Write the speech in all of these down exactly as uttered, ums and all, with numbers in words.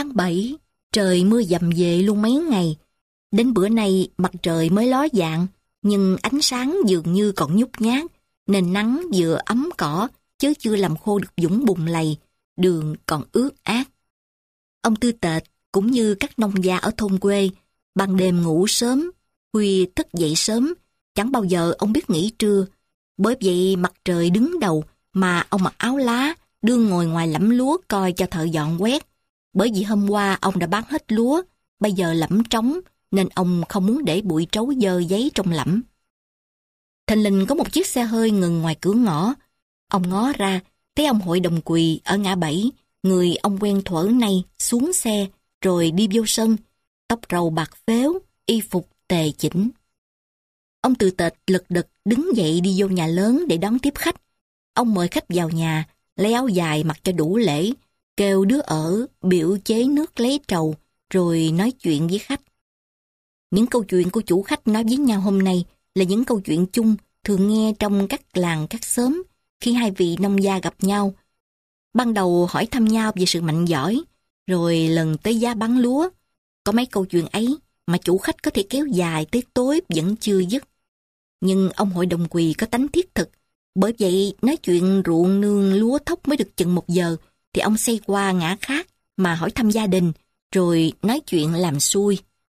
Tháng bảy, trời mưa dầm về luôn mấy ngày. Đến bữa nay mặt trời mới ló dạng, nhưng ánh sáng dường như còn nhút nhát, nên nắng vừa ấm cỏ, chứ chưa làm khô được vũng bùn lầy, đường còn ướt át. Ông Tư Tệt, cũng như các nông gia ở thôn quê, ban đêm ngủ sớm, khuya thức dậy sớm, chẳng bao giờ ông biết nghỉ trưa. Bởi vậy mặt trời đứng đầu mà ông mặc áo lá, đương ngồi ngoài lẫm lúa coi cho thợ dọn quét. Bởi vì hôm qua ông đã bán hết lúa, bây giờ lẫm trống, nên ông không muốn để bụi trấu dơ giấy trong lẫm. Thình lình có một chiếc xe hơi ngừng ngoài cửa ngõ. Ông ngó ra, thấy ông hội đồng quỳ ở ngã bảy, người ông quen thuở nay xuống xe, rồi đi vô sân, tóc râu bạc phếu, y phục tề chỉnh. Ông Tư Tệt lật đật đứng dậy đi vô nhà lớn để đón tiếp khách. Ông mời khách vào nhà, lấy áo dài mặc cho đủ lễ, kêu đứa ở biểu chế nước lấy trầu, rồi nói chuyện với khách. Những câu chuyện của chủ khách nói với nhau hôm nay là những câu chuyện chung thường nghe trong các làng các xóm khi hai vị nông gia gặp nhau. Ban đầu hỏi thăm nhau về sự mạnh giỏi, rồi lần tới giá bán lúa. Có mấy câu chuyện ấy mà chủ khách có thể kéo dài tới tối vẫn chưa dứt. Nhưng ông hội đồng quỳ có tánh thiết thực, bởi vậy nói chuyện ruộng nương lúa thóc mới được chừng một giờ, thì ông xoay qua ngã khác mà hỏi thăm gia đình, rồi nói chuyện làm xuôi.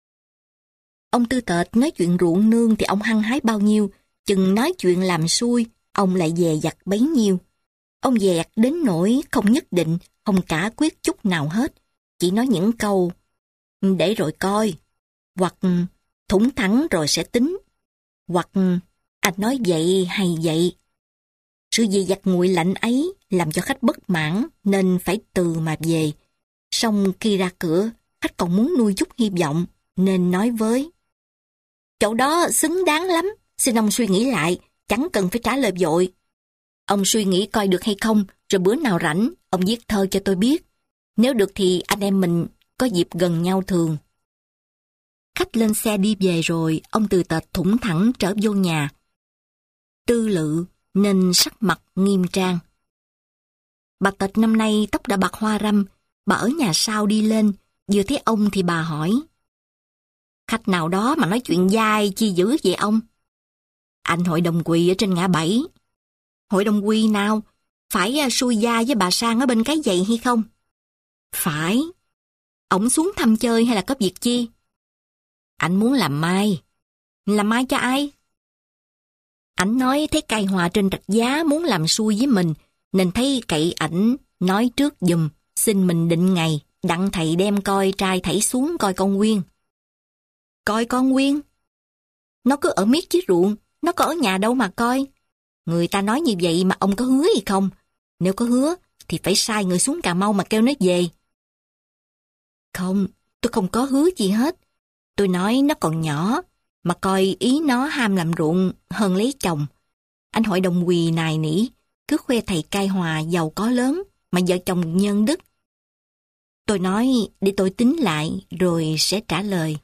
Ông Tư Tệt nói chuyện ruộng nương thì ông hăng hái bao nhiêu, chừng nói chuyện làm xuôi, ông lại dè dặt bấy nhiêu. Ông dè dặt đến nỗi không nhất định, không cả quyết chút nào hết, chỉ nói những câu để rồi coi, hoặc thủng thẳng rồi sẽ tính, hoặc anh nói vậy hay vậy. Sự dè dặt nguội lạnh ấy làm cho khách bất mãn nên phải từ mà về. Xong khi ra cửa, khách còn muốn nuôi chút hy vọng nên nói với: chỗ đó xứng đáng lắm, xin ông suy nghĩ lại, chẳng cần phải trả lời vội. Ông suy nghĩ coi được hay không, rồi bữa nào rảnh, ông viết thơ cho tôi biết. Nếu được thì anh em mình có dịp gần nhau thường. Khách lên xe đi về rồi, ông Tư Tệt thủng thẳng trở vô nhà. Tư lự nên sắc mặt nghiêm trang. Bà Tệt năm nay tóc đã bạc hoa râm, bà ở nhà sau đi lên, vừa thấy ông thì bà hỏi: khách nào đó mà nói chuyện dai chi dữ vậy ông? Anh hội đồng quỳ ở trên ngã bảy. Hội đồng quỳ nào? Phải xui gia với bà Sang ở bên cái giày hay không? Phải. Ổng xuống thăm chơi hay là có việc chi? Anh muốn làm mai. Làm mai cho ai? Ảnh nói thấy Cai Hòa trên Rạch Giá muốn làm xui với mình, nên thấy cậy ảnh nói trước giùm, xin mình định ngày, đặng thầy đem coi trai thảy xuống coi con Nguyên. Coi con Nguyên? Nó cứ ở miết chiếc ruộng, nó có ở nhà đâu mà coi. Người ta nói như vậy mà ông có hứa hay không? Nếu có hứa thì phải sai người xuống Cà Mau mà kêu nó về. Không, tôi không có hứa gì hết. Tôi nói nó còn nhỏ, mà coi ý nó ham làm ruộng hơn lấy chồng. Anh hội đồng quỳ nài nỉ, cứ khoe thầy Cai Hòa giàu có lớn, mà vợ chồng nhân đức. Tôi nói để tôi tính lại rồi sẽ trả lời.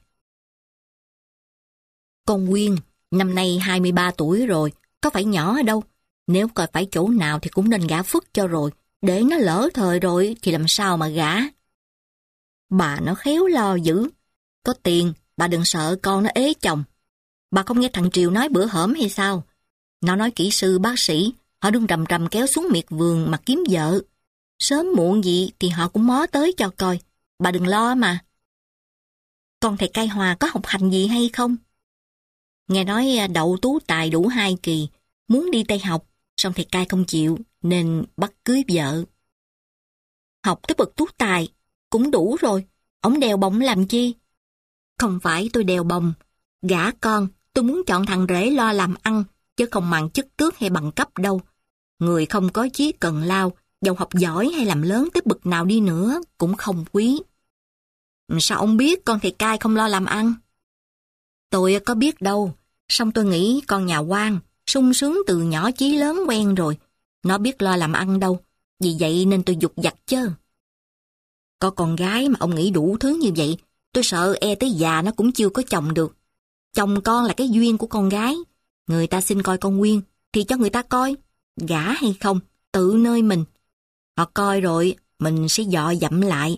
Con Nguyên, năm nay hai mươi ba tuổi rồi, có phải nhỏ ở đâu. Nếu coi phải chỗ nào thì cũng nên gả phức cho rồi, để nó lỡ thời rồi thì làm sao mà gả. Bà nó khéo lo dữ. Có tiền, bà đừng sợ con nó ế chồng. Bà không nghe thằng Triều nói bữa hổm hay sao? Nó nói kỹ sư bác sĩ, họ đương rầm rầm kéo xuống miệt vườn mà kiếm vợ. Sớm muộn gì thì họ cũng mó tới cho coi. Bà đừng lo mà. Con thầy Cai Hòa có học hành gì hay không? Nghe nói đậu tú tài đủ hai kỳ, muốn đi Tây học, xong thầy Cai không chịu, nên bắt cưới vợ. Học tới bậc tú tài, cũng đủ rồi, ổng đèo bồng làm chi? Không phải tôi đèo bồng, gả con, tôi muốn chọn thằng rể lo làm ăn, chứ không màng chức tước hay bằng cấp đâu. Người không có chí cần lao, dầu học giỏi hay làm lớn tới bậc nào đi nữa, cũng không quý. Sao ông biết con thầy Cai không lo làm ăn? Tôi có biết đâu, song tôi nghĩ con nhà quan, sung sướng từ nhỏ chí lớn quen rồi. Nó biết lo làm ăn đâu, vì vậy nên tôi giục giặt chứ. Có con gái mà ông nghĩ đủ thứ như vậy, tôi sợ e tới già nó cũng chưa có chồng được. Chồng con là cái duyên của con gái. Người ta xin coi con Nguyên, thì cho người ta coi. Gả hay không, tự nơi mình. Họ coi rồi, mình sẽ dọ dẫm lại.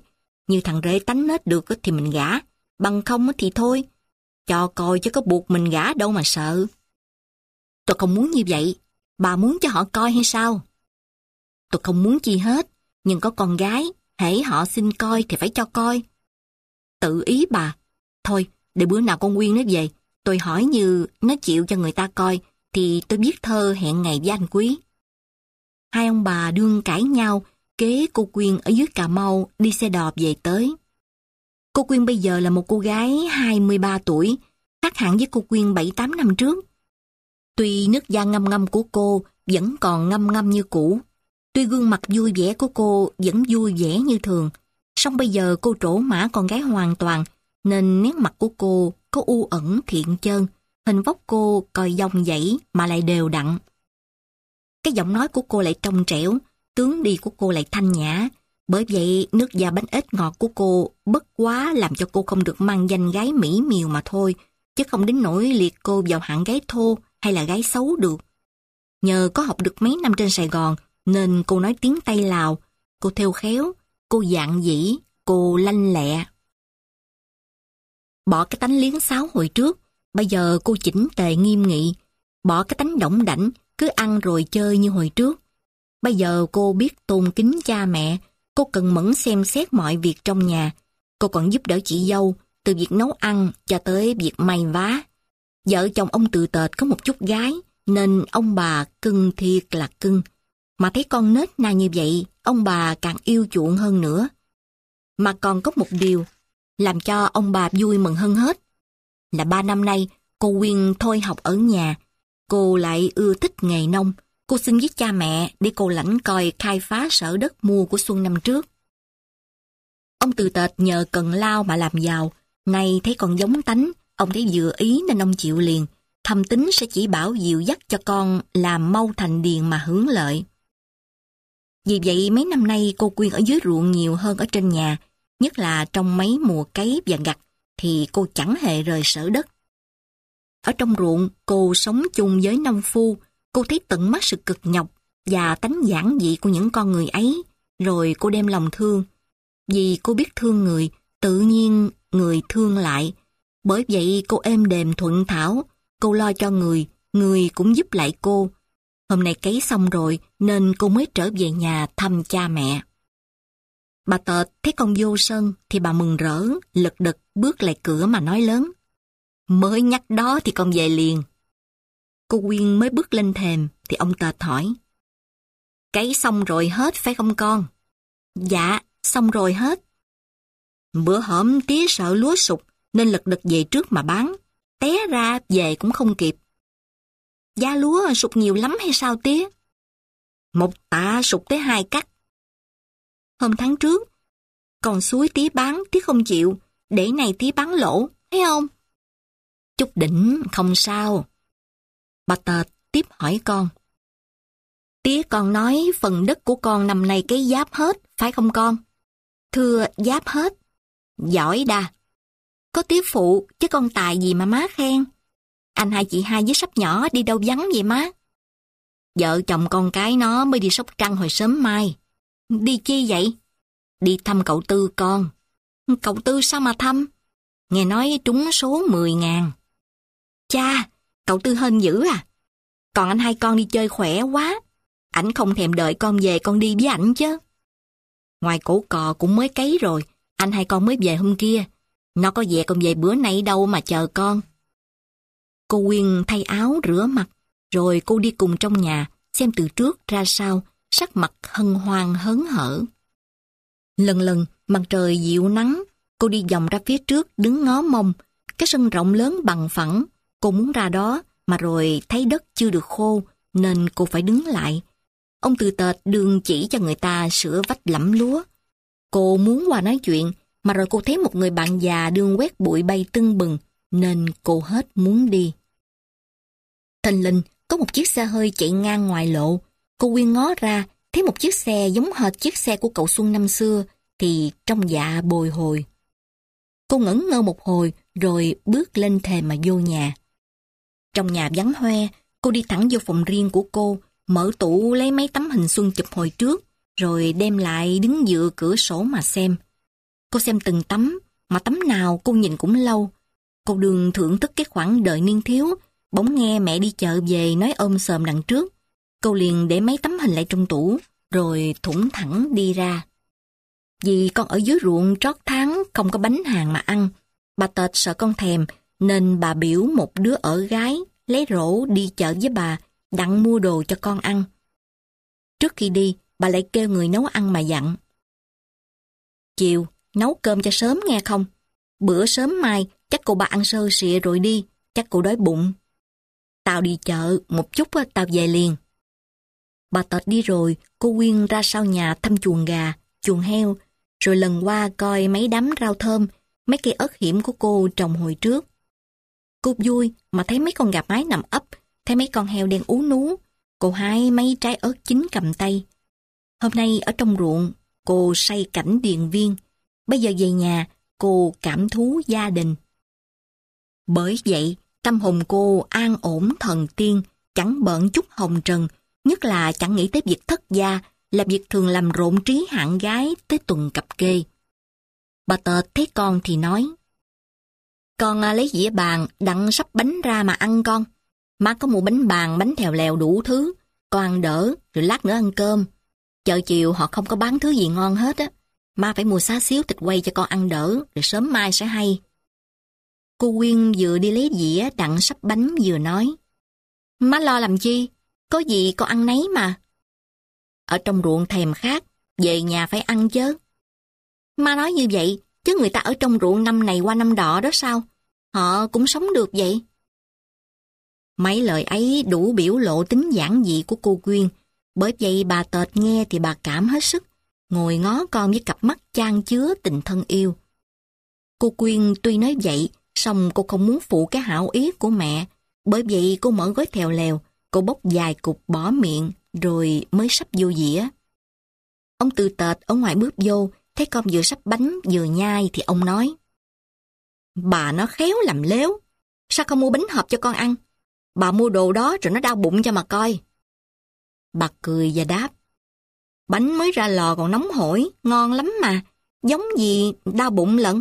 Như thằng rể tánh nết được thì mình gả, bằng không thì thôi. Cho coi chứ có buộc mình gả đâu mà sợ. Tôi không muốn như vậy. Bà muốn cho họ coi hay sao? Tôi không muốn chi hết, nhưng có con gái, hễ họ xin coi thì phải cho coi. Tự ý bà. Thôi, để bữa nào con Quyên nó về, tôi hỏi như nó chịu cho người ta coi, thì tôi viết thơ hẹn ngày với anh Quý. Hai ông bà đương cãi nhau, kế cô Quyên ở dưới Cà Mau đi xe đò về tới. Cô Quyên bây giờ là một cô gái hai mươi ba tuổi, khác hẳn với cô Quyên bảy tám năm trước. Tuy nước da ngăm ngăm của cô vẫn còn ngăm ngăm như cũ, tuy gương mặt vui vẻ của cô vẫn vui vẻ như thường, song bây giờ cô trổ mã con gái hoàn toàn, nên nét mặt của cô có u ẩn thiện chân, hình vóc cô coi dong dãy mà lại đều đặn. Cái giọng nói của cô lại trong trẻo, tướng đi của cô lại thanh nhã, bởi vậy nước da bánh ếch ngọt của cô bất quá làm cho cô không được mang danh gái mỹ miều mà thôi, chứ không đến nỗi liệt cô vào hạng gái thô hay là gái xấu được. Nhờ có học được mấy năm trên Sài Gòn nên cô nói tiếng Tây Lào, cô thêu khéo, cô dạn dĩ, cô lanh lẹ. Bỏ cái tánh liếng xáo hồi trước, bây giờ cô chỉnh tề nghiêm nghị, bỏ cái tánh đỏng đảnh, cứ ăn rồi chơi như hồi trước. Bây giờ cô biết tôn kính cha mẹ, cô cần mẫn xem xét mọi việc trong nhà. Cô còn giúp đỡ chị dâu, từ việc nấu ăn cho tới việc may vá. Vợ chồng ông Từ Tệt có một chút gái, nên ông bà cưng thiệt là cưng. Mà thấy con nết na như vậy, ông bà càng yêu chuộng hơn nữa. Mà còn có một điều, làm cho ông bà vui mừng hơn hết, là ba năm nay cô Quyên thôi học ở nhà. Cô lại ưa thích nghề nông. Cô xin với cha mẹ để cô lãnh coi khai phá sở đất mua của xuân năm trước. Ông Từ Tệt nhờ cần lao mà làm giàu, nay thấy con giống tánh, ông thấy vừa ý nên ông chịu liền, thầm tính sẽ chỉ bảo dịu dắt cho con làm mau thành điền mà hưởng lợi. Vì vậy mấy năm nay cô Quyên ở dưới ruộng nhiều hơn ở trên nhà, nhất là trong mấy mùa cấy và gặt thì cô chẳng hề rời sở đất. Ở trong ruộng cô sống chung với nông phu, cô thấy tận mắt sự cực nhọc và tánh giản dị của những con người ấy, rồi cô đem lòng thương. Vì cô biết thương người, tự nhiên người thương lại. Bởi vậy cô êm đềm thuận thảo, cô lo cho người, người cũng giúp lại cô. Hôm nay cấy xong rồi nên cô mới trở về nhà thăm cha mẹ. Bà Tệt thấy con vô sân thì bà mừng rỡ, lật đật bước lại cửa mà nói lớn. Mới nhắc đó thì con về liền. Cô Quyên mới bước lên thềm thì ông Tệt hỏi. Cấy xong rồi hết phải không con? Dạ, xong rồi hết. Bữa hổm tía sợ lúa sụt nên lật đật về trước mà bán. Té ra về cũng không kịp. Giá lúa sụt nhiều lắm hay sao tía? Một tạ sụt tới hai cắt. Hôm tháng trước, còn suối tía bán, tía không chịu, để này tía bán lỗ, thấy không? Chút đỉnh không sao. Bà Tệt tiếp hỏi con. Tía con nói phần đất của con năm nay cấy giáp hết, phải không con? Thưa giáp hết. Giỏi đa. Có tía phụ, chứ con tài gì mà má khen. Anh hai chị hai với sắp nhỏ đi đâu vắng vậy má? Vợ chồng con cái nó mới đi Sóc Trăng hồi sớm mai. Đi chi vậy? Đi thăm cậu Tư con. Cậu Tư sao mà thăm? Nghe nói trúng số mười ngàn. Cha, cậu Tư hên dữ à? Còn anh hai con đi chơi khỏe quá. Ảnh không thèm đợi con về con đi với ảnh chứ. Ngoài cổ cò cũng mới cấy rồi, anh hai con mới về hôm kia. Nó có về con về bữa nay đâu mà chờ con. Cô Quyên thay áo rửa mặt, rồi cô đi cùng trong nhà, xem từ trước ra sau, sắc mặt hân hoan hớn hở. Lần lần, mặt trời dịu nắng, cô đi vòng ra phía trước đứng ngó mông. Cái sân rộng lớn bằng phẳng, cô muốn ra đó, mà rồi thấy đất chưa được khô, nên cô phải đứng lại. Ông Từ Tệt đường chỉ cho người ta sửa vách lẫm lúa. Cô muốn qua nói chuyện, mà rồi cô thấy một người bạn già đương quét bụi bay tưng bừng, nên cô hết muốn đi. Thình lình, có một chiếc xe hơi chạy ngang ngoài lộ. Cô Quyên ngó ra, thấy một chiếc xe giống hệt chiếc xe của cậu Xuân năm xưa, thì trong dạ bồi hồi. Cô ngẩn ngơ một hồi, rồi bước lên thềm mà vô nhà. Trong nhà vắng hoe, cô đi thẳng vô phòng riêng của cô, mở tủ lấy mấy tấm hình Xuân chụp hồi trước, rồi đem lại đứng dựa cửa sổ mà xem. Cô xem từng tấm, mà tấm nào cô nhìn cũng lâu. Cô đường thưởng thức cái khoảng đời niên thiếu, bỗng nghe mẹ đi chợ về nói ôm xòm đằng trước. Cô liền để mấy tấm hình lại trong tủ, rồi thủng thẳng đi ra. Vì con ở dưới ruộng trót tháng không có bánh hàng mà ăn, bà Tệt sợ con thèm, nên bà biểu một đứa ở gái lấy rổ đi chợ với bà, đặng mua đồ cho con ăn. Trước khi đi, bà lại kêu người nấu ăn mà dặn: chiều, nấu cơm cho sớm nghe không? Bữa sớm mai, chắc cô ba ăn sơ sịa rồi đi, chắc cô đói bụng. Tao đi chợ, một chút tao về liền. Bà Tệt đi rồi, cô Quyên ra sau nhà thăm chuồng gà, chuồng heo, rồi lần qua coi mấy đám rau thơm, mấy cây ớt hiểm của cô trồng hồi trước. Cô vui mà thấy mấy con gà mái nằm ấp, thấy mấy con heo đen ú nú. Cô hái mấy trái ớt chín cầm tay. Hôm nay ở trong ruộng, cô say cảnh điền viên. Bây giờ về nhà, cô cảm thú gia đình. Bởi vậy, tâm hồn cô an ổn thần tiên, chẳng bận chút hồng trần, nhất là chẳng nghĩ tới việc thất gia, là việc thường làm rộn trí hạng gái tới tuần cặp kê. Bà Tệt thấy con thì nói: con lấy dĩa bàn đặng sắp bánh ra mà ăn con. Má có mua bánh bàn, bánh thèo lèo đủ thứ, con ăn đỡ, rồi lát nữa ăn cơm. Chợ chiều họ không có bán thứ gì ngon hết á. Má phải mua xá xíu thịt quay cho con ăn đỡ, rồi sớm mai sẽ hay. Cô Quyên vừa đi lấy dĩa đặng sắp bánh vừa nói: má lo làm chi, có gì con ăn nấy mà. Ở trong ruộng thèm khát, về nhà phải ăn chứ. Má nói như vậy, chứ người ta ở trong ruộng năm này qua năm đọ đó sao? Họ cũng sống được vậy. Mấy lời ấy đủ biểu lộ tính giản dị của cô Quyên. Bởi vậy bà Tệt nghe thì bà cảm hết sức, ngồi ngó con với cặp mắt chan chứa tình thân yêu. Cô Quyên tuy nói vậy, song cô không muốn phụ cái hảo ý của mẹ. Bởi vậy cô mở gói thèo lèo, cô bóc vài cục bỏ miệng, rồi mới sắp vô dĩa. Ông Tư Tệt ở ngoài bước vô, thấy con vừa sắp bánh vừa nhai thì ông nói: bà nó khéo làm léo, sao không mua bánh hộp cho con ăn? Bà mua đồ đó rồi nó đau bụng cho mà coi. Bà cười và đáp: bánh mới ra lò còn nóng hổi, ngon lắm mà, giống gì đau bụng lận.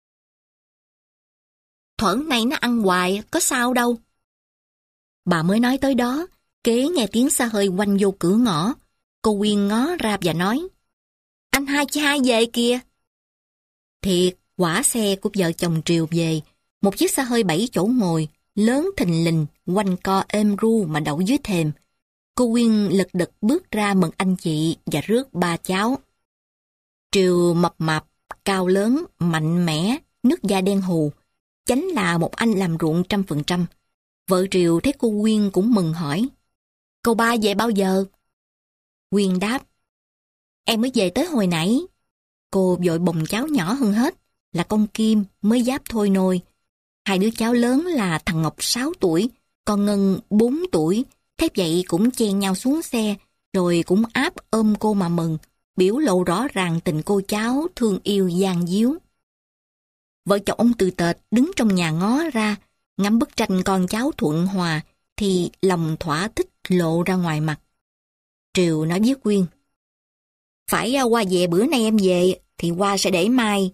Thuở này nó ăn hoài, có sao đâu. Bà mới nói tới đó, kế nghe tiếng xa hơi quanh vô cửa ngõ. Cô Quyên ngó ra và nói: anh hai chị hai về kìa. Thiệt, quả xe của vợ chồng Triều về, một chiếc xe hơi bảy chỗ ngồi, lớn thình lình, quanh co êm ru mà đậu dưới thềm. Cô Quyên lật đật bước ra mừng anh chị và rước ba cháu. Triều mập mạp, cao lớn, mạnh mẽ, nước da đen hù, chánh là một anh làm ruộng trăm phần trăm. Vợ Triều thấy cô Quyên cũng mừng hỏi: cô ba về bao giờ? Quyên đáp: em mới về tới hồi nãy. Cô vội bồng cháu nhỏ hơn hết, là con Kim mới giáp thôi nôi. Hai đứa cháu lớn là thằng Ngọc sáu tuổi, con Ngân bốn tuổi, thế vậy cũng chen nhau xuống xe, rồi cũng áp ôm cô mà mừng, biểu lộ rõ ràng tình cô cháu thương yêu gian díu. Vợ chồng ông Tư Tệt đứng trong nhà ngó ra, ngắm bức tranh con cháu thuận hòa, thì lòng thỏa thích lộ ra ngoài mặt. Triều nói với Quyên: phải qua về bữa nay em về, thì qua sẽ để mai.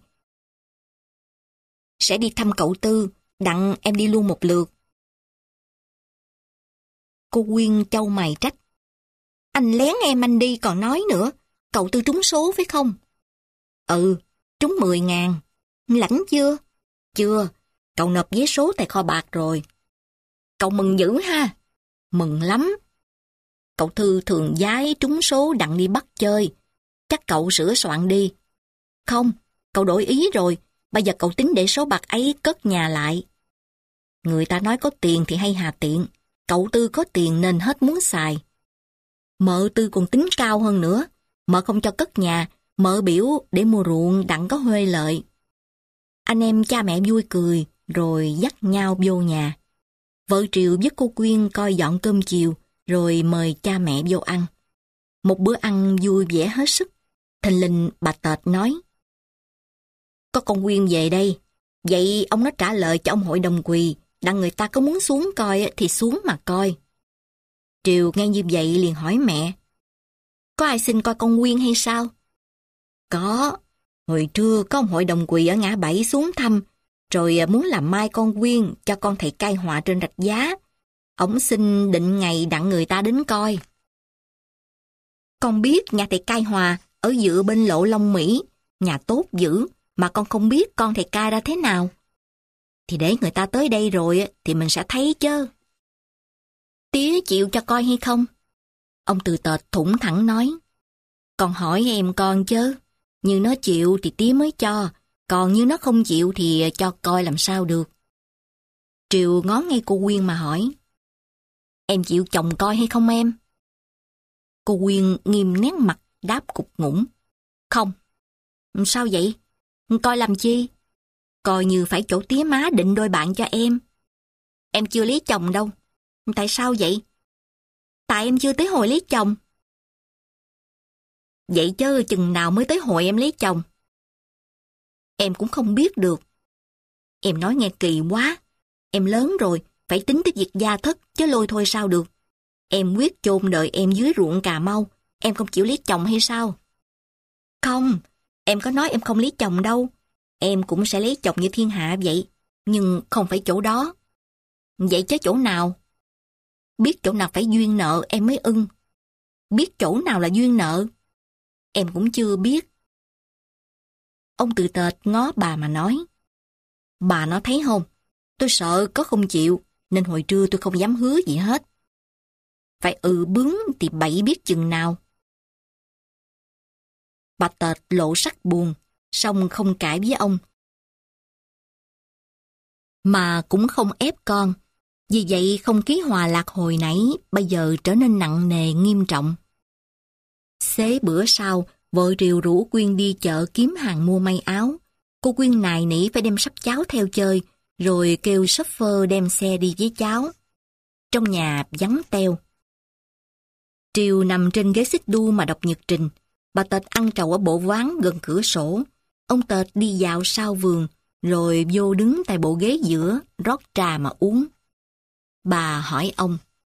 Sẽ đi thăm cậu Tư, đặng em đi luôn một lượt. Cô Quyên chau mày trách: anh lén em anh đi còn nói nữa, cậu Tư trúng số phải không? Ừ, trúng mười ngàn. Lãnh chưa? Chưa, cậu nộp vé số tại kho bạc rồi. Cậu mừng dữ ha? Mừng lắm. Cậu Thư thường giái trúng số đặng đi bắt chơi, chắc cậu sửa soạn đi. Không, cậu đổi ý rồi, bây giờ cậu tính để số bạc ấy cất nhà lại. Người ta nói có tiền thì hay hà tiện, cậu Tư có tiền nên hết muốn xài. Mợ Tư còn tính cao hơn nữa, mợ không cho cất nhà, mợ biểu để mua ruộng đặng có huê lợi. Anh em cha mẹ vui cười, rồi dắt nhau vô nhà. Vợ Triều với cô Quyên coi dọn cơm chiều, rồi mời cha mẹ vô ăn. Một bữa ăn vui vẻ hết sức. Thình lình bà Tệt nói: có con Quyên về đây, vậy ông nó trả lời cho ông hội đồng quỳ, đặng người ta có muốn xuống coi thì xuống mà coi. Triều nghe như vậy liền hỏi mẹ: có ai xin coi con Quyên hay sao? Có, Hồi trưa có ông hội đồng quỳ ở ngã bảy xuống thăm, rồi muốn làm mai con quyên cho con thầy cai họa trên rạch giá. Ổng xin định ngày đặng người ta đến coi. Con biết nhà thầy cai hòa ở dựa bên lộ Long Mỹ, nhà tốt dữ, mà con không biết con thầy cai ra thế nào. Thì để người ta tới đây rồi thì mình sẽ thấy chứ. Tía chịu cho coi hay không? Ông Từ Tệt thủng thẳng nói. Con hỏi em con chứ, như nó chịu thì tía mới cho, còn như nó không chịu thì cho coi làm sao được. Triều ngó ngay cô Quyên mà hỏi. Em chịu chồng coi hay không em? Cô Quyên nghiêm nét mặt đáp cục ngủng. Không. Sao vậy? Coi làm chi? Coi như phải chỗ tía má định đôi bạn cho em. Em chưa lấy chồng đâu. Tại sao vậy? Tại em chưa tới hồi lấy chồng. Vậy chứ chừng nào mới tới hồi em lấy chồng? Em cũng không biết được. Em nói nghe kỳ quá. Em lớn rồi, phải tính tới việc gia thất, chứ lôi thôi sao được. Em quyết chôn đời em dưới ruộng Cà Mau, em không chịu lấy chồng hay sao? Không, em có nói em không lấy chồng đâu. Em cũng sẽ lấy chồng như thiên hạ vậy, nhưng không phải chỗ đó. Vậy chứ chỗ nào? Biết chỗ nào phải duyên nợ em mới ưng. Biết chỗ nào là duyên nợ? Em cũng chưa biết. Ông Từ Tệt ngó bà mà nói. Bà nó thấy không? Tôi sợ có không chịu, nên hồi trưa tôi không dám hứa gì hết. Phải ừ bướng thì bậy biết chừng nào. Bà Tệt lộ sắc buồn, song không cãi với ông. Mà cũng không ép con. Vì vậy không khí hòa lạc hồi nãy bây giờ trở nên nặng nề nghiêm trọng. Xế bữa sau, vợ Triều rủ Quyên đi chợ kiếm hàng mua may áo. Cô Quyên nài nỉ phải đem sắp cháu theo chơi, rồi kêu shopper đem xe đi với cháu. Trong nhà vắng teo. Triều nằm trên ghế xích đu mà đọc nhật trình. Bà Tệt ăn trầu ở bộ ván gần cửa sổ. Ông Tệt đi dạo sau vườn, rồi vô đứng tại bộ ghế giữa, rót trà mà uống. Bà hỏi ông.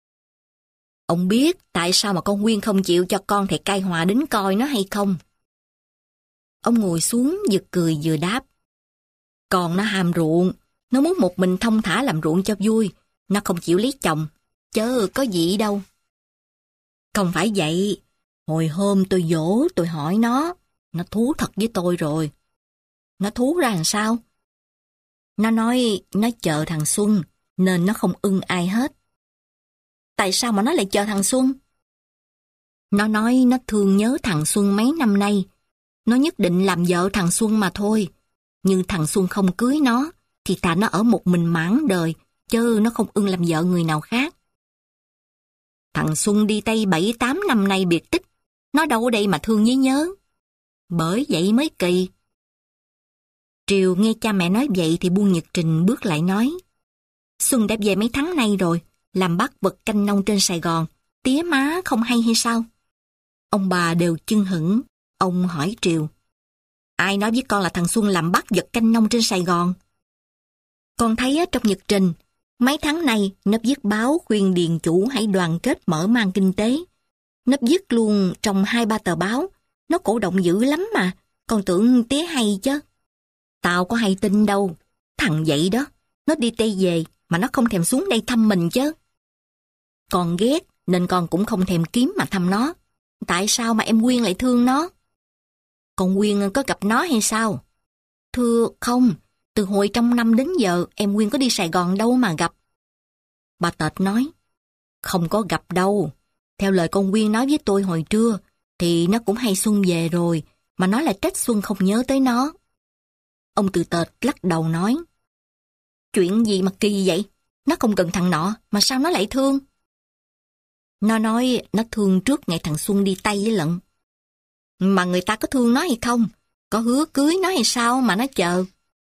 Ông biết tại sao mà con Quyên không chịu cho con thầy cai hòa đến coi nó hay không? Ông ngồi xuống vừa cười vừa đáp. Còn nó ham ruộng, nó muốn một mình thông thả làm ruộng cho vui, nó không chịu lấy chồng, chớ có gì đâu. Không phải vậy, hồi hôm tôi dỗ tôi hỏi nó, nó thú thật với tôi rồi. Nó thú ra làm sao? Nó nói nó chờ thằng Xuân, nên nó không ưng ai hết. Tại sao mà nó lại chờ thằng Xuân? Nó nói nó thương nhớ thằng Xuân mấy năm nay. Nó nhất định làm vợ thằng Xuân mà thôi. Nhưng thằng Xuân không cưới nó, thì thà nó ở một mình mãn đời, chứ nó không ưng làm vợ người nào khác. Thằng Xuân đi Tây bảy tám năm nay biệt tích, nó đâu ở đây mà thương với nhớ. Bởi vậy mới kỳ. Triều nghe cha mẹ nói vậy thì buông nhật trình bước lại nói. Xuân đã về mấy tháng nay rồi, làm bắt vật canh nông trên Sài Gòn, tía má không hay hay sao? Ông bà đều chưng hửng, ông hỏi Triều. Ai nói với con là thằng Xuân làm bắt vật canh nông trên Sài Gòn? Con thấy ở trong nhật trình, mấy tháng nay nó viết báo khuyên điền chủ hãy đoàn kết mở mang kinh tế. Nó viết luôn trong hai ba tờ báo, nó cổ động dữ lắm mà, con tưởng tía hay chứ. Tao có hay tin đâu, thằng vậy đó, nó đi Tây về mà nó không thèm xuống đây thăm mình chứ. Con ghét nên con cũng không thèm kiếm mà thăm nó. Tại sao mà em Quyên lại thương nó? Con Quyên có gặp nó hay sao? Thưa không, từ hồi trong năm đến giờ em Quyên có đi Sài Gòn đâu mà gặp. Bà Tệt nói, không có gặp đâu. Theo lời con Quyên nói với tôi hồi trưa, thì nó cũng hay Xuân về rồi, mà nó lại trách Xuân không nhớ tới nó. Ông Từ Tệt lắc đầu nói, chuyện gì mà kỳ vậy? Nó không cần thằng nọ, mà sao nó lại thương? Nó nói nó thương trước ngày thằng Xuân đi Tây với lận. Mà người ta có thương nó hay không? Có hứa cưới nó hay sao mà nó chờ?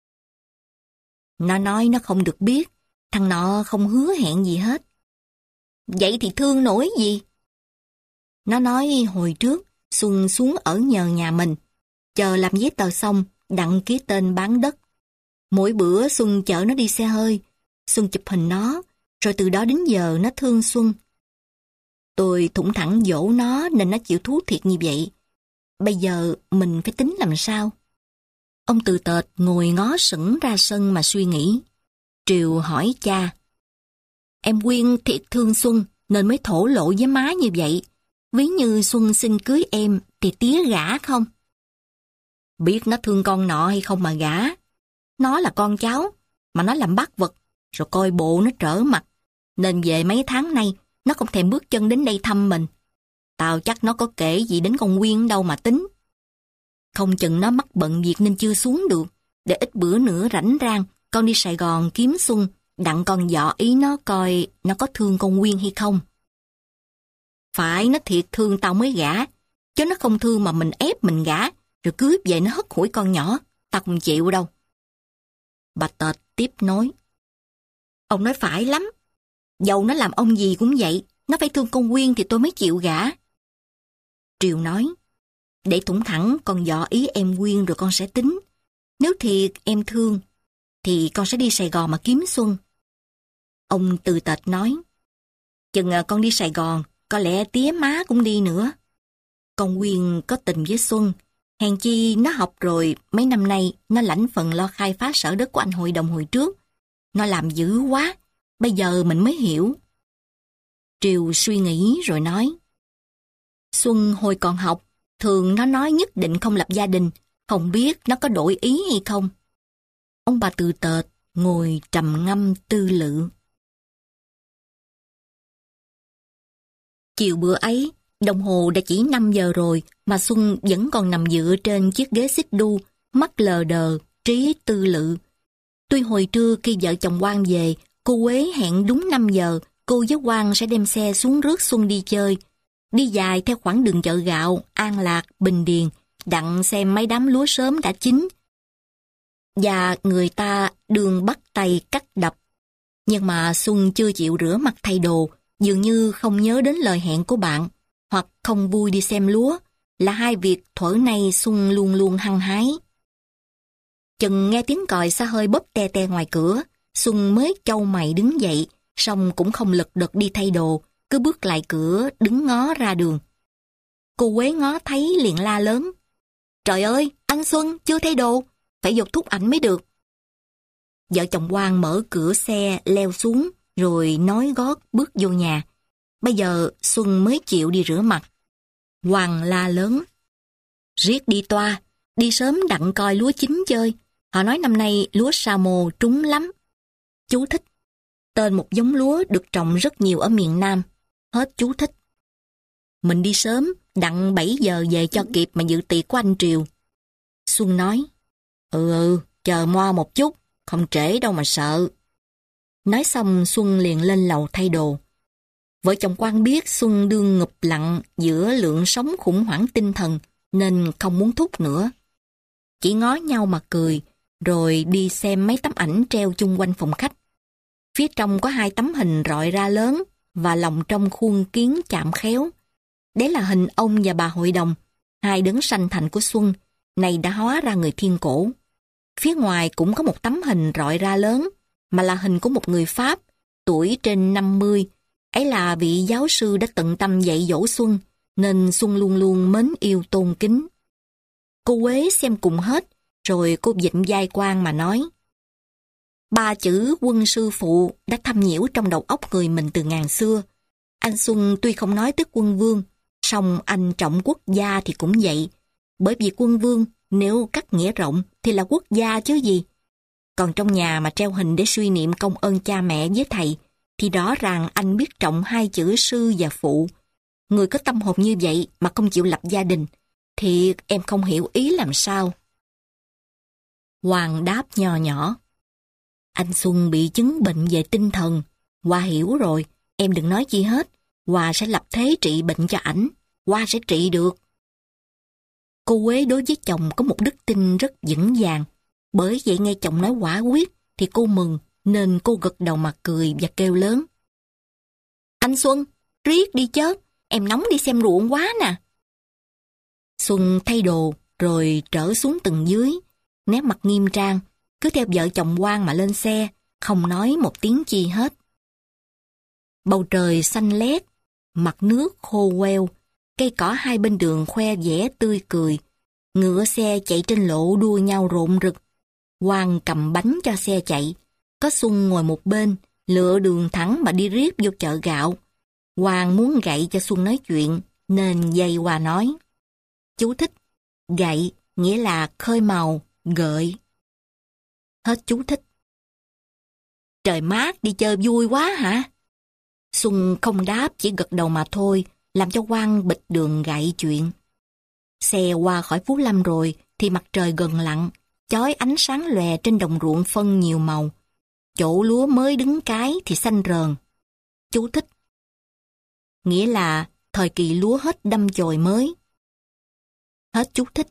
Nó nói nó không được biết, thằng nọ không hứa hẹn gì hết. Vậy thì thương nổi gì? Nó nói hồi trước, Xuân xuống ở nhờ nhà mình, chờ làm giấy tờ xong, đặng ký tên bán đất. Mỗi bữa Xuân chở nó đi xe hơi, Xuân chụp hình nó, rồi từ đó đến giờ nó thương Xuân. Tôi thủng thẳng dỗ nó nên nó chịu thú thiệt như vậy. Bây giờ mình phải tính làm sao? Ông Từ Tệt ngồi ngó sững ra sân mà suy nghĩ. Triều hỏi cha. Em Quyên thiệt thương Xuân nên mới thổ lộ với má như vậy. Ví như Xuân xin cưới em thì tía gả không? Biết nó thương con nọ hay không mà gả. Nó là con cháu, mà nó làm bắt vật, rồi coi bộ nó trở mặt. Nên về mấy tháng nay, nó không thèm bước chân đến đây thăm mình. Tao chắc nó có kể gì đến con Quyên đâu mà tính. Không chừng nó mắc bận việc nên chưa xuống được. Để ít bữa nữa rảnh rang, con đi Sài Gòn kiếm Xuân, đặng con dọ ý nó coi nó có thương con Quyên hay không. Phải, nó thiệt thương tao mới gả, chứ nó không thương mà mình ép mình gả, rồi cưới về nó hất hủi con nhỏ, tao không chịu đâu. Bà Tệt tiếp nói. Ông nói phải lắm. Dầu nó làm ông gì cũng vậy, nó phải thương con Quyên thì tôi mới chịu gả. Triều nói. Để thủng thẳng con dọ ý em Quyên rồi con sẽ tính. Nếu thiệt em thương, thì con sẽ đi Sài Gòn mà kiếm Xuân. Ông Từ Tệt nói. Chừng con đi Sài Gòn, có lẽ tía má cũng đi nữa. Con Quyên có tình với Xuân, hèn chi nó học rồi, mấy năm nay nó lãnh phần lo khai phá sở đất của anh hội đồng hồi trước. Nó làm dữ quá, bây giờ mình mới hiểu. Triều suy nghĩ rồi nói. Xuân hồi còn học, thường nó nói nhất định không lập gia đình, không biết nó có đổi ý hay không. Ông bà Từ Tệt ngồi trầm ngâm tư lự. Chiều bữa ấy, đồng hồ đã chỉ năm giờ rồi mà Xuân vẫn còn nằm dựa trên chiếc ghế xích đu, mắt lờ đờ, trí tư lự. Tuy hồi trưa khi vợ chồng Quang về, cô Quế hẹn đúng năm giờ, cô với Quang sẽ đem xe xuống rước Xuân đi chơi. Đi dài theo khoảng đường chợ gạo, An Lạc, Bình Điền, đặng xem mấy đám lúa sớm đã chín. Và người ta đường bắt tay cắt đập. Nhưng mà Xuân chưa chịu rửa mặt thay đồ, dường như không nhớ đến lời hẹn của bạn, hoặc không vui đi xem lúa, là hai việc thuở nay Xuân luôn luôn hăng hái. Chừng nghe tiếng còi xa hơi bóp te te ngoài cửa, Xuân mới chau mày đứng dậy, song cũng không lật đật đi thay đồ, cứ bước lại cửa đứng ngó ra đường. Cô Quế ngó thấy liền la lớn. Trời ơi, anh Xuân chưa thay đồ, phải dục thúc ảnh mới được. Vợ chồng Quang mở cửa xe leo xuống, rồi nói gót bước vô nhà. Bây giờ Xuân mới chịu đi rửa mặt. Quang la lớn. Riết đi toa, đi sớm đặng coi lúa chín chơi. Họ nói năm nay lúa sa mồ trúng lắm. Chú thích. Tên một giống lúa được trồng rất nhiều ở miền Nam. Hết chú thích. Mình đi sớm, đặng bảy giờ về cho kịp mà dự tiệc của anh Triều. Xuân nói. Ừ ừ, chờ mo một chút, không trễ đâu mà sợ. Nói xong Xuân liền lên lầu thay đồ. Vợ chồng Quang biết Xuân đương ngụp lặng giữa lượng sống khủng hoảng tinh thần nên không muốn thúc nữa. Chỉ ngó nhau mà cười, rồi đi xem mấy tấm ảnh treo chung quanh phòng khách. Phía trong có hai tấm hình rọi ra lớn và lòng trong khuôn kiến chạm khéo. Đấy là hình ông và bà hội đồng, hai đấng sanh thành của Xuân, này đã hóa ra người thiên cổ. Phía ngoài cũng có một tấm hình rọi ra lớn, mà là hình của một người Pháp, tuổi trên năm mươi. Ấy là vị giáo sư đã tận tâm dạy dỗ Xuân, nên Xuân luôn luôn mến yêu tôn kính. Cô Quế xem cùng hết, rồi cô vịnh vai Quang mà nói. Ba chữ quân sư phụ đã thâm nhiễu trong đầu óc người mình từ ngàn xưa. Anh Xuân tuy không nói tới quân vương, song anh trọng quốc gia thì cũng vậy. Bởi vì quân vương, nếu cắt nghĩa rộng, thì là quốc gia chứ gì. Còn trong nhà mà treo hình để suy niệm công ơn cha mẹ với thầy, thì rõ ràng anh biết trọng hai chữ sư và phụ. Người có tâm hồn như vậy mà không chịu lập gia đình, thì em không hiểu ý làm sao. Hoàng đáp nho nhỏ. Anh Xuân bị chứng bệnh về tinh thần. Hoa hiểu rồi, em đừng nói chi hết. Hoa sẽ lập thế trị bệnh cho ảnh. Hoa sẽ trị được. Cô Quế đối với chồng có một đức tin rất vững vàng. Bởi vậy nghe chồng nói quả quyết thì cô mừng, nên cô gật đầu mà cười và kêu lớn. Anh Xuân, riết đi chớ, em nóng đi xem ruộng quá nè. Xuân thay đồ rồi trở xuống tầng dưới, nét mặt nghiêm trang, cứ theo vợ chồng Quang mà lên xe, không nói một tiếng chi hết. Bầu trời xanh lét, mặt nước khô queo, cây cỏ hai bên đường khoe vẻ tươi cười. Ngựa xe chạy trên lộ đua nhau rộn rực. Quang cầm bánh cho xe chạy. Có Xuân ngồi một bên, lựa đường thẳng mà đi riết vô chợ gạo. Quang muốn gạy cho Xuân nói chuyện, nên dây qua nói. Chú thích. Gạy nghĩa là khơi màu, gợi. Hết chú thích. Trời mát, đi chơi vui quá hả? Xuân không đáp, chỉ gật đầu mà thôi, làm cho Quang bịch đường gạy chuyện. Xe qua khỏi Phú Lâm rồi, thì mặt trời gần lặn, chói ánh sáng lòe trên đồng ruộng phân nhiều màu. Chỗ lúa mới đứng cái thì xanh rờn. Chú thích. Nghĩa là thời kỳ lúa hết đâm chồi mới. Hết chú thích.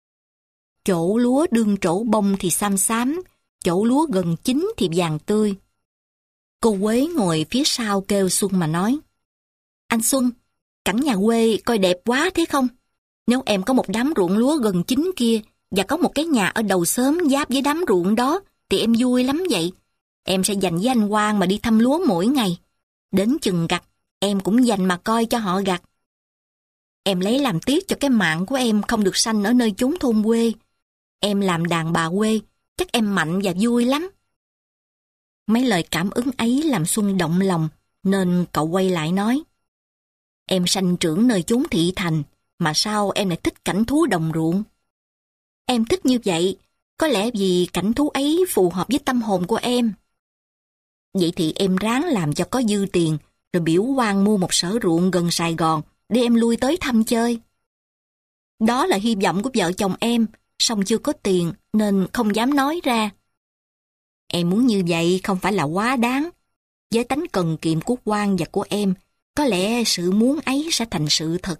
Chỗ lúa đương trổ bông thì xám xám, chỗ lúa gần chín thì vàng tươi. Cô Quế ngồi phía sau kêu Xuân mà nói. Anh Xuân, cảnh nhà quê coi đẹp quá thế không? Nếu em có một đám ruộng lúa gần chín kia và có một cái nhà ở đầu xóm giáp với đám ruộng đó thì em vui lắm vậy. Em sẽ dành với anh Quang mà đi thăm lúa mỗi ngày. Đến chừng gặt, em cũng dành mà coi cho họ gặt. Em lấy làm tiếc cho cái mạng của em không được sanh ở nơi chốn thôn quê. Em làm đàn bà quê, chắc em mạnh và vui lắm. Mấy lời cảm ứng ấy làm Xuân động lòng, nên cậu quay lại nói. Em sanh trưởng nơi chốn thị thành, mà sao em lại thích cảnh thú đồng ruộng? Em thích như vậy, có lẽ vì cảnh thú ấy phù hợp với tâm hồn của em. Vậy thì em ráng làm cho có dư tiền, rồi biểu Quang mua một sở ruộng gần Sài Gòn, để em lui tới thăm chơi. Đó là hy vọng của vợ chồng em, song chưa có tiền nên không dám nói ra. Em muốn như vậy không phải là quá đáng. Với tánh cần kiệm của Quang và của em, có lẽ sự muốn ấy sẽ thành sự thật.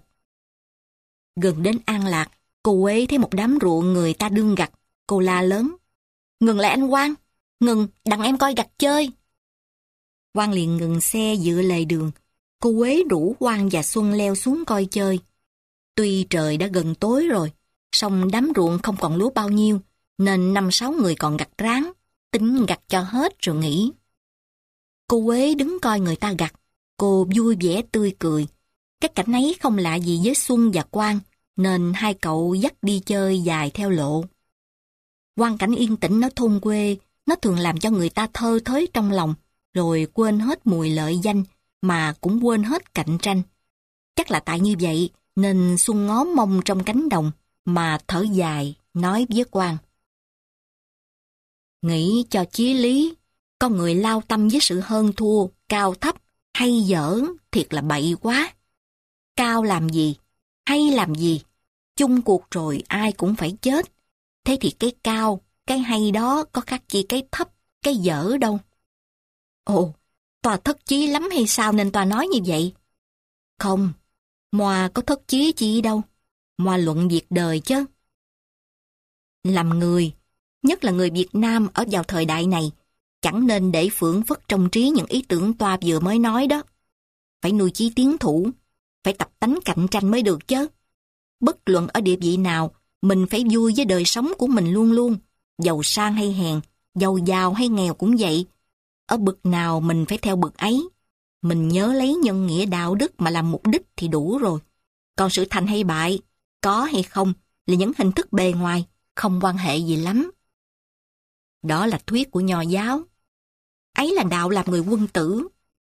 Gần đến An Lạc, cô Quế thấy một đám ruộng người ta đương gặt. Cô la lớn. Ngừng lại anh Quang, ngừng, đặng em coi gặt chơi. Quang liền ngừng xe dựa lề đường. Cô Quế rủ Quang và Xuân leo xuống coi chơi. Tuy trời đã gần tối rồi, song đám ruộng không còn lúa bao nhiêu, nên năm sáu người còn gặt ráng, tính gặt cho hết rồi nghỉ. Cô Quế đứng coi người ta gặt, cô vui vẻ tươi cười. Cái cảnh ấy không lạ gì với Xuân và Quang, nên hai cậu dắt đi chơi dài theo lộ. Quang cảnh yên tĩnh ở thôn quê, nó thường làm cho người ta thơ thới trong lòng, rồi quên hết mùi lợi danh, mà cũng quên hết cạnh tranh. Chắc là tại như vậy, nên Xuân ngó mông trong cánh đồng, mà thở dài, nói với Quang. Nghĩ cho chí lý, con người lao tâm với sự hơn thua, cao thấp, hay dở, thiệt là bậy quá. Cao làm gì, hay làm gì, chung cuộc rồi ai cũng phải chết. Thế thì cái cao, cái hay đó có khác chi cái thấp, cái dở đâu. Ồ, tòa thất chí lắm hay sao nên tòa nói như vậy? Không, Moa có thất chí chi đâu, Moa luận việc đời chứ. Làm người, nhất là người Việt Nam ở vào thời đại này, chẳng nên để phưởng phất trong trí những ý tưởng toa vừa mới nói đó. Phải nuôi chí tiến thủ, phải tập tánh cạnh tranh mới được chứ. Bất luận ở địa vị nào, mình phải vui với đời sống của mình luôn luôn, giàu sang hay hèn, giàu giàu hay nghèo cũng vậy. Ở bậc nào mình phải theo bậc ấy. Mình nhớ lấy nhân nghĩa đạo đức mà làm mục đích thì đủ rồi. Còn sự thành hay bại, có hay không là những hình thức bề ngoài, không quan hệ gì lắm. Đó là thuyết của Nho giáo. Ấy là đạo làm người quân tử.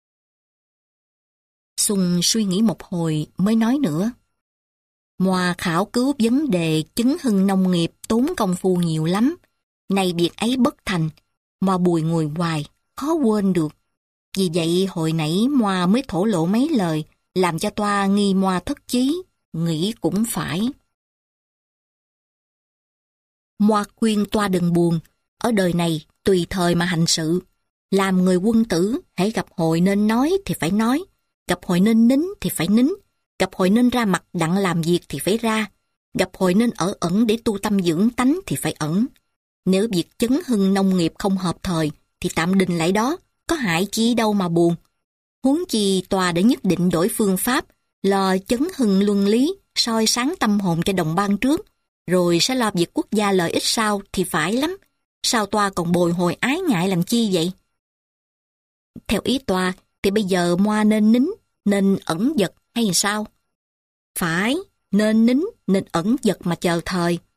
Xuân suy nghĩ một hồi mới nói nữa. Moa khảo cứu vấn đề chứng hưng nông nghiệp tốn công phu nhiều lắm. Nay việc ấy bất thành, Moa bùi ngùi hoài, khó quên được. Vì vậy hồi nãy Moa mới thổ lộ mấy lời, làm cho toa nghi Moa thất chí, nghĩ cũng phải. Moa khuyên toa đừng buồn, ở đời này tùy thời mà hành sự. Làm người quân tử, hãy gặp hội nên nói thì phải nói, gặp hội nên nín thì phải nín, gặp hội nên ra mặt đặng làm việc thì phải ra, gặp hội nên ở ẩn để tu tâm dưỡng tánh thì phải ẩn. Nếu việc chấn hưng nông nghiệp không hợp thời thì tạm đình lại đó, có hại chi đâu mà buồn. Huống chi tòa đã nhất định đổi phương pháp, lo chấn hưng luân lý, soi sáng tâm hồn cho đồng bang trước, rồi sẽ lo việc quốc gia lợi ích sau thì phải lắm. Sao tòa còn bồi hồi ái ngại làm chi vậy? Theo ý tòa thì bây giờ Moa nên nín, nên ẩn dật hay sao? Phải, nên nín, nên ẩn dật mà chờ thời.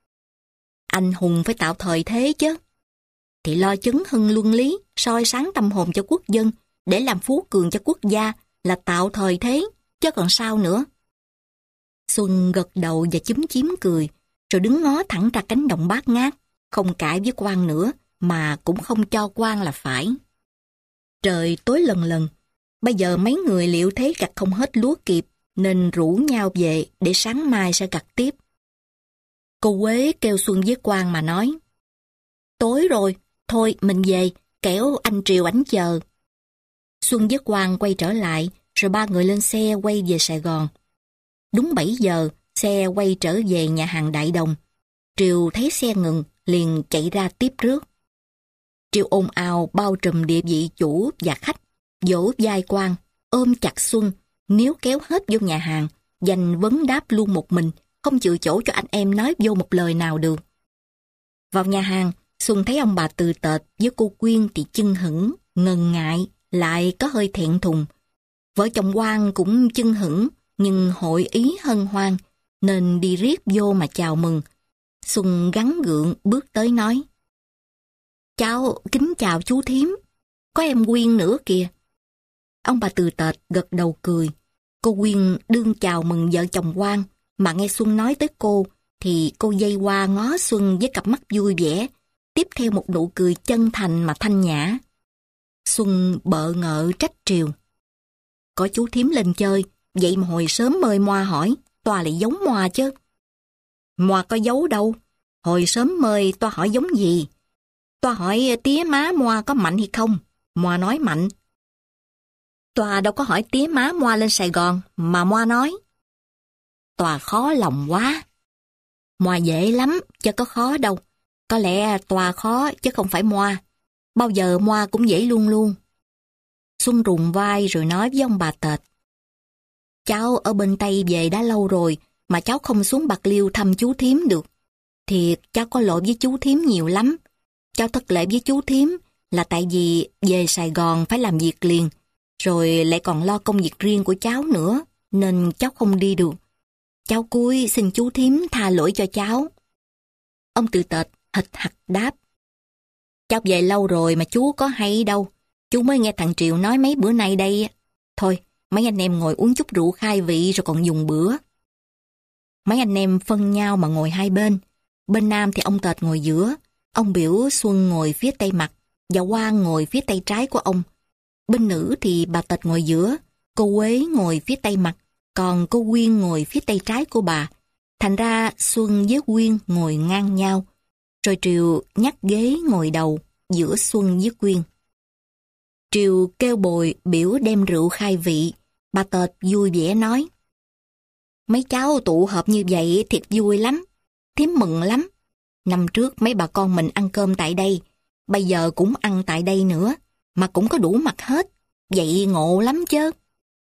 Anh hùng phải tạo thời thế chứ. Thì lo chấn hưng luân lý, soi sáng tâm hồn cho quốc dân, để làm phú cường cho quốc gia là tạo thời thế, chứ còn sao nữa. Xuân gật đầu và chúm chím cười, rồi đứng ngó thẳng ra cánh đồng bát ngát, không cãi với quan nữa, mà cũng không cho quan là phải. Trời tối lần lần, bây giờ mấy người liệu thế gặt không hết lúa kịp, nên rủ nhau về để sáng mai sẽ gặt tiếp. Cô Quế kêu Xuân với quan mà nói, tối rồi, thôi mình về, kẻo anh Triều ảnh chờ. Xuân với quan quay trở lại, rồi ba người lên xe quay về Sài Gòn. Đúng bảy giờ, xe quay trở về nhà hàng Đại Đồng. Triều thấy xe ngừng, liền chạy ra tiếp rước. Triều ồn ào bao trùm địa vị chủ và khách, vỗ vai quan, ôm chặt Xuân, níu kéo hết vô nhà hàng, dành vấn đáp luôn một mình, không chịu chỗ cho anh em nói vô một lời nào được. Vào nhà hàng, Xuân thấy ông bà Từ Tệt với cô Quyên thì chưng hửng, ngần ngại, lại có hơi thẹn thùng. Vợ chồng quan cũng chưng hửng, nhưng hội ý hân hoan, nên đi riết vô mà chào mừng. Xuân gắng gượng bước tới nói, cháu kính chào chú thím, có em Quyên nữa kìa. Ông bà Từ Tệt gật đầu cười. Cô Quyên đương chào mừng vợ chồng quan, mà nghe Xuân nói tới cô, thì cô dây qua ngó Xuân với cặp mắt vui vẻ, tiếp theo một nụ cười chân thành mà thanh nhã. Xuân bợ ngợ trách Triều. Có chú thím lên chơi, vậy mà hồi sớm mời Moa hỏi, toa lại giống Moa chứ. Moa có giấu đâu, hồi sớm mời toa hỏi giống gì. Toa hỏi tía má Moa có mạnh hay không, Moa nói mạnh. Toa đâu có hỏi tía má Moa lên Sài Gòn, mà Moa nói. Toa khó lòng quá. Moa dễ lắm, chứ có khó đâu. Có lẽ Toa khó chứ không phải Moa. Bao giờ Moa cũng dễ luôn luôn. Xuân rùng vai rồi nói với ông bà Tệt. Cháu ở bên Tây về đã lâu rồi, mà cháu không xuống Bạc Liêu thăm chú thím được. Thiệt, cháu có lỗi với chú thím nhiều lắm. Cháu thất lễ với chú thím là tại vì về Sài Gòn phải làm việc liền, rồi lại còn lo công việc riêng của cháu nữa, nên cháu không đi được. Cháu cúi xin chú thím tha lỗi cho cháu. Ông Từ Tệt hịch hặc đáp. Cháu về lâu rồi mà chú có hay đâu. Chú mới nghe thằng Triều nói mấy bữa nay đây. Thôi, mấy anh em ngồi uống chút rượu khai vị rồi còn dùng bữa. Mấy anh em phân nhau mà ngồi hai bên. Bên nam thì ông Tệt ngồi giữa, ông Biểu Xuân ngồi phía tây mặt, và Quang ngồi phía tay trái của ông. Bên nữ thì bà Tệt ngồi giữa, cô Quế ngồi phía tây mặt, còn cô Quyên ngồi phía tay trái của bà. Thành ra Xuân với Quyên ngồi ngang nhau, rồi Triều nhắc ghế ngồi đầu giữa Xuân với Quyên. Triều kêu bồi Biểu đem rượu khai vị, bà Tệt vui vẻ nói. Mấy cháu tụ họp như vậy thiệt vui lắm, thím mừng lắm. Năm trước mấy bà con mình ăn cơm tại đây, bây giờ cũng ăn tại đây nữa, mà cũng có đủ mặt hết, vậy ngộ lắm chứ.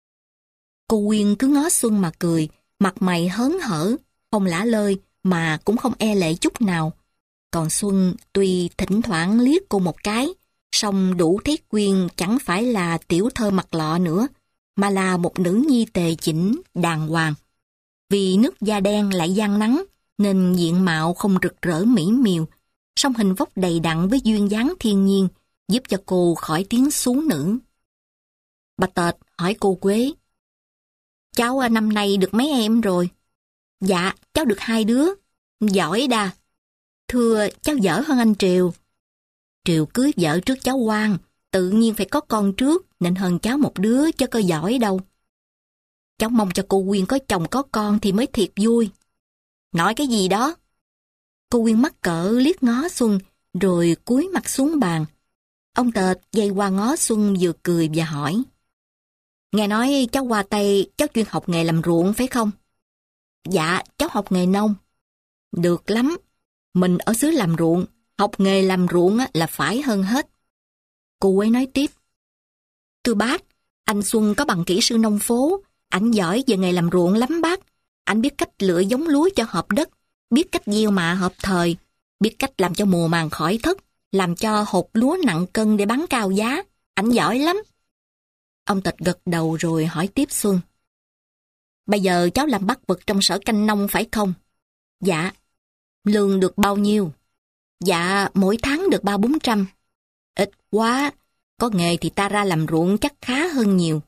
Cô Quyên cứ ngó Xuân mà cười, mặt mày hớn hở, không lả lơi mà cũng không e lệ chút nào. Còn Xuân tuy thỉnh thoảng liếc cô một cái, song đủ thấy Quyên chẳng phải là tiểu thơ mặt lọ nữa, mà là một nữ nhi tề chỉnh, đàng hoàng. Vì nước da đen lại gian nắng, nên diện mạo không rực rỡ mỹ miều, song hình vóc đầy đặn với duyên dáng thiên nhiên, giúp cho cô khỏi tiếng xú nữ. Bà Tệt hỏi cô Quế. Cháu năm nay được mấy em rồi? Dạ, cháu được hai đứa. Giỏi đà. Thưa, cháu dở hơn anh Triều. Triều cưới vợ trước cháu Quang, tự nhiên phải có con trước, nên hơn cháu một đứa chứ có giỏi đâu. Cháu mong cho cô Quyên có chồng có con thì mới thiệt vui. Nói cái gì đó? Cô Quyên mắc cỡ liếc ngó Xuân, rồi cúi mặt xuống bàn. Ông Tệt dây qua ngó Xuân vừa cười và hỏi. Nghe nói cháu qua Tây, cháu chuyên học nghề làm ruộng phải không? Dạ, cháu học nghề nông. Được lắm. Mình ở xứ làm ruộng, học nghề làm ruộng là phải hơn hết. Cô ấy nói tiếp. Thưa bác, anh Xuân có bằng kỹ sư nông phố, ảnh giỏi về nghề làm ruộng lắm bác. Anh biết cách lựa giống lúa cho hợp đất, biết cách gieo mạ hợp thời, biết cách làm cho mùa màng khỏi thất, làm cho hột lúa nặng cân để bán cao giá. Ảnh giỏi lắm. Ông Tịch gật đầu rồi hỏi tiếp Xuân. Bây giờ cháu làm bắt vực trong sở canh nông phải không? Dạ. Lương được bao nhiêu? Dạ, mỗi tháng được ba bốn trăm. Ít quá, có nghề thì ta ra làm ruộng chắc khá hơn nhiều.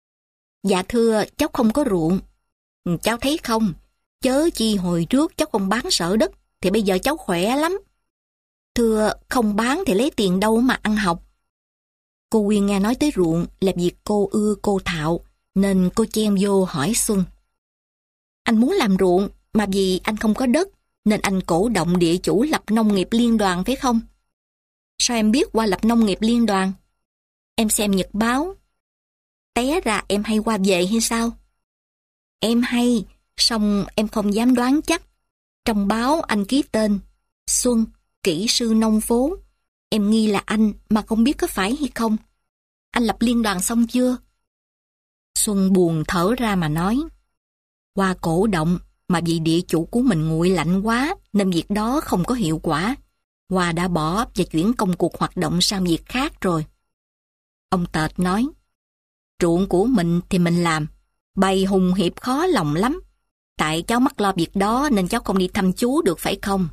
Dạ thưa, cháu không có ruộng. Cháu thấy không, chớ chi hồi trước cháu không bán sở đất, thì bây giờ cháu khỏe lắm. Thưa, không bán thì lấy tiền đâu mà ăn học. Cô Quyên nghe nói tới ruộng là việc cô ưa cô thạo, nên cô chen vô hỏi Xuân. Anh muốn làm ruộng, mà vì anh không có đất, nên anh cổ động địa chủ lập nông nghiệp liên đoàn phải không? Sao em biết qua lập nông nghiệp liên đoàn? Em xem nhật báo. Té ra em hay qua về hay sao? Em hay, song em không dám đoán chắc. Trong báo anh ký tên Xuân, kỹ sư nông phố. Em nghi là anh mà không biết có phải hay không. Anh lập liên đoàn xong chưa? Xuân buồn thở ra mà nói. Qua cổ động mà vì địa chủ của mình nguội lạnh quá nên việc đó không có hiệu quả. Hoa đã bỏ và chuyển công cuộc hoạt động sang việc khác rồi. Ông Tệt nói, ruộng của mình thì mình làm, bày hùng hiệp khó lòng lắm. Tại cháu mắc lo việc đó nên cháu không đi thăm chú được phải không?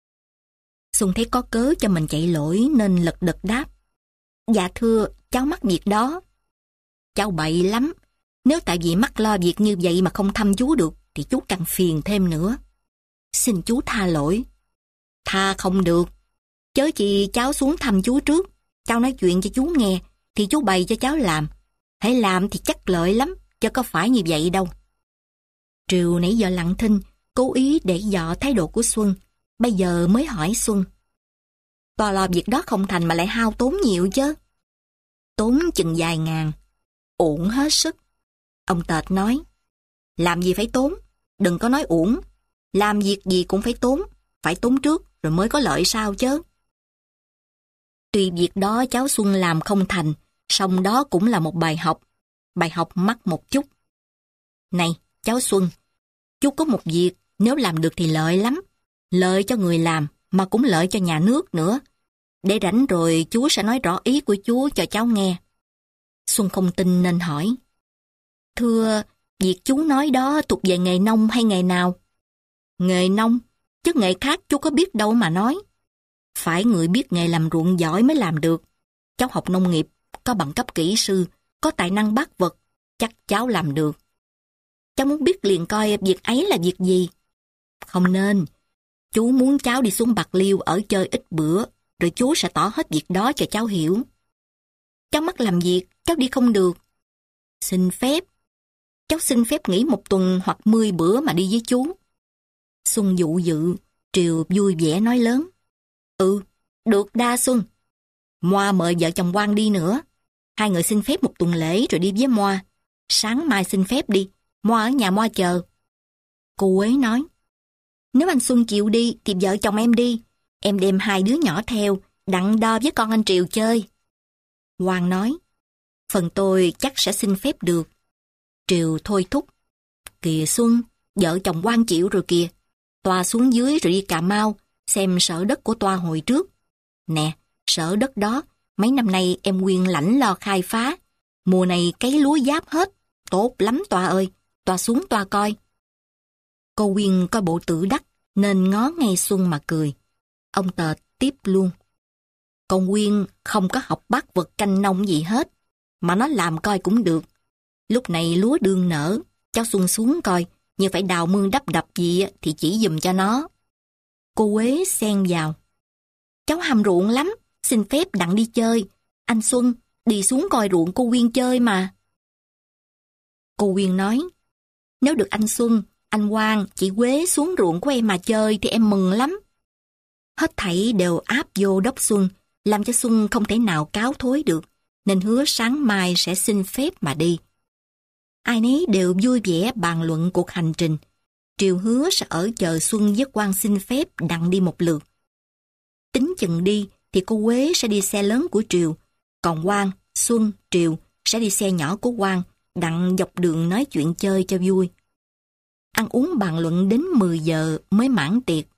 Xuân thấy có cớ cho mình chạy lỗi nên lật đật đáp. Dạ thưa, cháu mắc việc đó. Cháu bậy lắm. Nếu tại vì mắc lo việc như vậy mà không thăm chú được thì chú càng phiền thêm nữa. Xin chú tha lỗi. Tha không được. Chớ chi cháu xuống thăm chú trước. Cháu nói chuyện cho chú nghe thì chú bày cho cháu làm. Hãy làm thì chắc lợi lắm, chứ có phải như vậy đâu. Triều nãy giờ lặng thinh, cố ý để dọ thái độ của Xuân. Bây giờ mới hỏi Xuân. Tòa lo việc đó không thành mà lại hao tốn nhiều chứ. Tốn chừng vài ngàn. Uổng hết sức. Ông Tệt nói. Làm gì phải tốn, đừng có nói uổng. Làm việc gì cũng phải tốn, phải tốn trước rồi mới có lợi sao chứ. Tuy việc đó cháu Xuân làm không thành, song đó cũng là một bài học. Bài học mắc một chút. Này, cháu Xuân, chú có một việc, nếu làm được thì lợi lắm. Lợi cho người làm, mà cũng lợi cho nhà nước nữa. Để rảnh rồi chú sẽ nói rõ ý của chú cho cháu nghe. Xuân không tin nên hỏi. Thưa, việc chú nói đó thuộc về nghề nông hay nghề nào? Nghề nông, chứ nghề khác chú có biết đâu mà nói. Phải người biết nghề làm ruộng giỏi mới làm được. Cháu học nông nghiệp, có bằng cấp kỹ sư, có tài năng bác vật, chắc cháu làm được. Cháu muốn biết liền coi việc ấy là việc gì. Không nên. Chú muốn cháu đi xuống Bạc Liêu ở chơi ít bữa, rồi chú sẽ tỏ hết việc đó cho cháu hiểu. Cháu mắc làm việc, cháu đi không được. Xin phép. Cháu xin phép nghỉ một tuần hoặc mười bữa mà đi với chú. Xuân dụ dự, Triều vui vẻ nói lớn. Ừ, được đa Xuân. Moa mời vợ chồng Quang đi nữa. Hai người xin phép một tuần lễ rồi đi với Moa. Sáng mai xin phép đi, Moa ở nhà Moa chờ. Cô ấy nói. Nếu anh Xuân chịu đi thì vợ chồng em đi. Em đem hai đứa nhỏ theo, đặng đo với con anh Triều chơi. Quang nói. Phần tôi chắc sẽ xin phép được. Triều thôi thúc. Kìa Xuân, vợ chồng Quang chịu rồi kìa. Toa xuống dưới rồi đi Cà Mau, xem sở đất của Toa hồi trước. Nè, sở đất đó, mấy năm nay em Quyên lãnh lo khai phá. Mùa này cấy lúa giáp hết. Tốt lắm Toa ơi, Toa xuống Toa coi. Cô Quyên coi bộ tự đắc, nên ngó ngay Xuân mà cười. Ông Tệt tiếp luôn. Con Quyên không có học bác vật canh nông gì hết, mà nó làm coi cũng được. Lúc này lúa đương nở, cháu Xuân xuống coi, nhưng phải đào mương đắp đập gì thì chỉ giùm cho nó. Cô Quế xen vào. Cháu hàm ruộng lắm, xin phép đặng đi chơi. Anh Xuân, đi xuống coi ruộng cô Quyên chơi mà. Cô Quyên nói, nếu được anh Xuân, anh Quang, chị Quế xuống ruộng của em mà chơi thì em mừng lắm. Hết thảy đều áp vô đốc Xuân, làm cho Xuân không thể nào cáo thối được, nên hứa sáng mai sẽ xin phép mà đi. Ai nấy đều vui vẻ bàn luận cuộc hành trình. Triều hứa sẽ ở chờ Xuân với Quang xin phép đặng đi một lượt. Tính chừng đi thì cô Quế sẽ đi xe lớn của Triều, còn Quang, Xuân, Triều sẽ đi xe nhỏ của Quang, đặng dọc đường nói chuyện chơi cho vui. Ăn uống bàn luận đến mười giờ mới mãn tiệc.